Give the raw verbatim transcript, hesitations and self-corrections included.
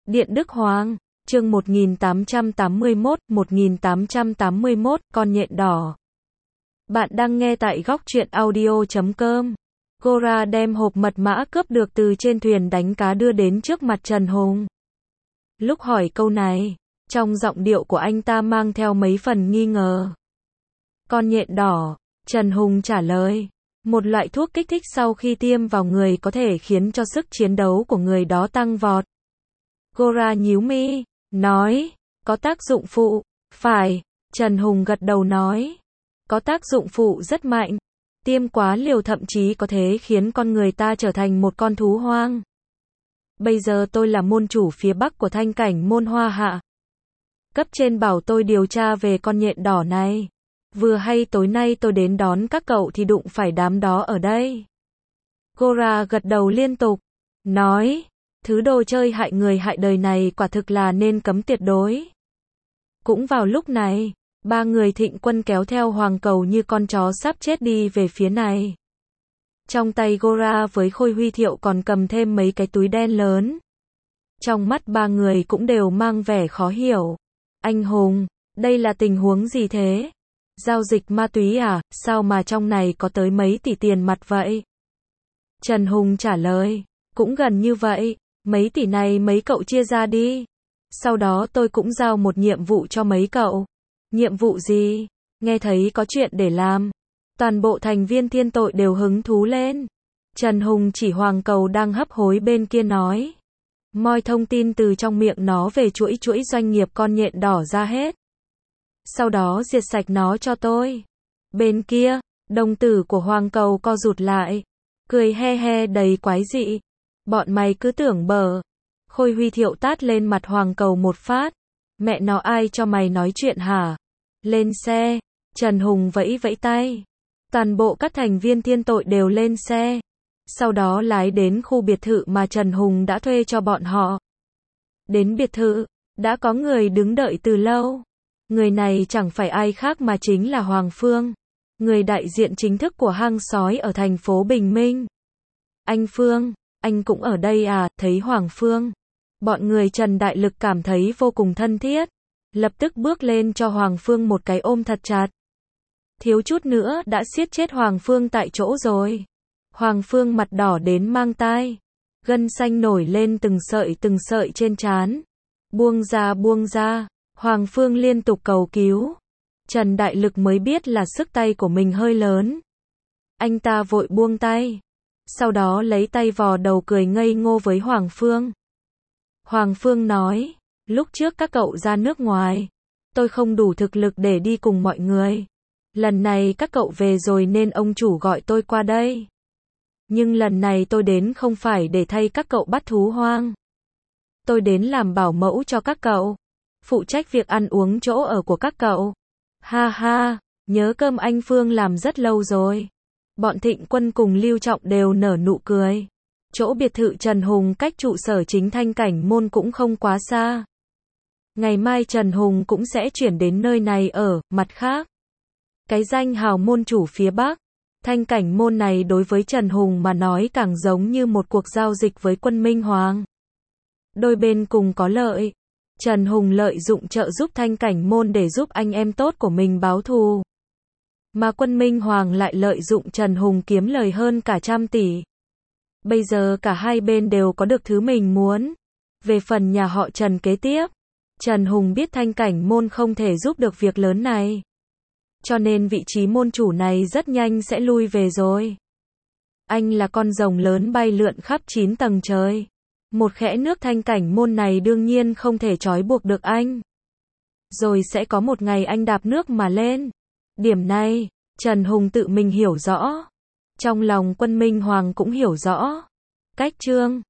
Điện Đức Hoàng, chương một nghìn tám trăm tám mươi mốt, một nghìn tám trăm tám mươi mốt, con nhện đỏ. Bạn đang nghe tại góc truyện audio chấm com. Gora đem hộp mật mã cướp được từ trên thuyền đánh cá đưa đến trước mặt Trần Hùng. Lúc hỏi câu này, trong giọng điệu của anh ta mang theo mấy phần nghi ngờ. Con nhện đỏ, Trần Hùng trả lời. Một loại thuốc kích thích sau khi tiêm vào người có thể khiến cho sức chiến đấu của người đó tăng vọt. Gora nhíu mi, nói, có tác dụng phụ, phải, Trần Hùng gật đầu nói. Có tác dụng phụ rất mạnh, tiêm quá liều thậm chí có thể khiến con người ta trở thành một con thú hoang. Bây giờ tôi là môn chủ phía Bắc của Thanh Cảnh Môn Hoa Hạ. Cấp trên bảo tôi điều tra về con nhện đỏ này. Vừa hay tối nay tôi đến đón các cậu thì đụng phải đám đó ở đây. Gora gật đầu liên tục, nói, thứ đồ chơi hại người hại đời này quả thực là nên cấm tuyệt đối. Cũng vào lúc này, ba người Thịnh Quân kéo theo Hoàng Cầu như con chó sắp chết đi về phía này. Trong tay Gora với Khôi Huy Thiệu còn cầm thêm mấy cái túi đen lớn. Trong mắt ba người cũng đều mang vẻ khó hiểu. Anh Hùng, đây là tình huống gì thế? Giao dịch ma túy à, sao mà trong này có tới mấy tỷ tiền mặt vậy? Trần Hùng trả lời, cũng gần như vậy, mấy tỷ này mấy cậu chia ra đi. Sau đó tôi cũng giao một nhiệm vụ cho mấy cậu. Nhiệm vụ gì? Nghe thấy có chuyện để làm. Toàn bộ thành viên thiên tội đều hứng thú lên. Trần Hùng chỉ Hoàng Cầu đang hấp hối bên kia nói. Moi thông tin từ trong miệng nó về chuỗi chuỗi doanh nghiệp con nhện đỏ ra hết. Sau đó diệt sạch nó cho tôi. Bên kia, đồng tử của Hoàng Cầu co rụt lại. Cười he he đầy quái dị. Bọn mày cứ tưởng bở. Khôi Huy Thiệu tát lên mặt Hoàng Cầu một phát. Mẹ nó ai cho mày nói chuyện hả? Lên xe. Trần Hùng vẫy vẫy tay. Toàn bộ các thành viên thiên tội đều lên xe. Sau đó lái đến khu biệt thự mà Trần Hùng đã thuê cho bọn họ. Đến biệt thự, đã có người đứng đợi từ lâu. Người này chẳng phải ai khác mà chính là Hoàng Phương. Người đại diện chính thức của hang sói ở thành phố Bình Minh. Anh Phương, anh cũng ở đây à? Thấy Hoàng Phương, bọn người Trần Đại Lực cảm thấy vô cùng thân thiết. Lập tức bước lên cho Hoàng Phương một cái ôm thật chặt. Thiếu chút nữa đã siết chết Hoàng Phương tại chỗ rồi. Hoàng Phương mặt đỏ đến mang tai. Gân xanh nổi lên từng sợi từng sợi trên trán. Buông ra buông ra. Hoàng Phương liên tục cầu cứu. Trần Đại Lực mới biết là sức tay của mình hơi lớn. Anh ta vội buông tay. Sau đó lấy tay vò đầu cười ngây ngô với Hoàng Phương. Hoàng Phương nói, lúc trước các cậu ra nước ngoài, tôi không đủ thực lực để đi cùng mọi người. Lần này các cậu về rồi nên ông chủ gọi tôi qua đây. Nhưng lần này tôi đến không phải để thay các cậu bắt thú hoang. Tôi đến làm bảo mẫu cho các cậu. Phụ trách việc ăn uống chỗ ở của các cậu. Ha ha, nhớ cơm anh Phương làm rất lâu rồi. Bọn Thịnh Quân cùng Lưu Trọng đều nở nụ cười. Chỗ biệt thự Trần Hùng cách trụ sở chính Thanh Cảnh Môn cũng không quá xa. Ngày mai Trần Hùng cũng sẽ chuyển đến nơi này ở. Mặt khác, cái danh hào môn chủ phía Bắc, Thanh Cảnh Môn này đối với Trần Hùng mà nói càng giống như một cuộc giao dịch với quân Minh Hoàng. Đôi bên cùng có lợi. Trần Hùng lợi dụng trợ giúp Thanh Cảnh Môn để giúp anh em tốt của mình báo thù. Mà quân Minh Hoàng lại lợi dụng Trần Hùng kiếm lời hơn cả trăm tỷ. Bây giờ cả hai bên đều có được thứ mình muốn. Về phần nhà họ Trần kế tiếp, Trần Hùng biết Thanh Cảnh Môn không thể giúp được việc lớn này. Cho nên vị trí môn chủ này rất nhanh sẽ lui về rồi. Anh là con rồng lớn bay lượn khắp chín tầng trời. Một khẽ nước Thanh Cảnh Môn này đương nhiên không thể trói buộc được anh. Rồi sẽ có một ngày anh đạp nước mà lên. Điểm này, Trần Hùng tự mình hiểu rõ. Trong lòng quân Minh Hoàng cũng hiểu rõ. Cách chương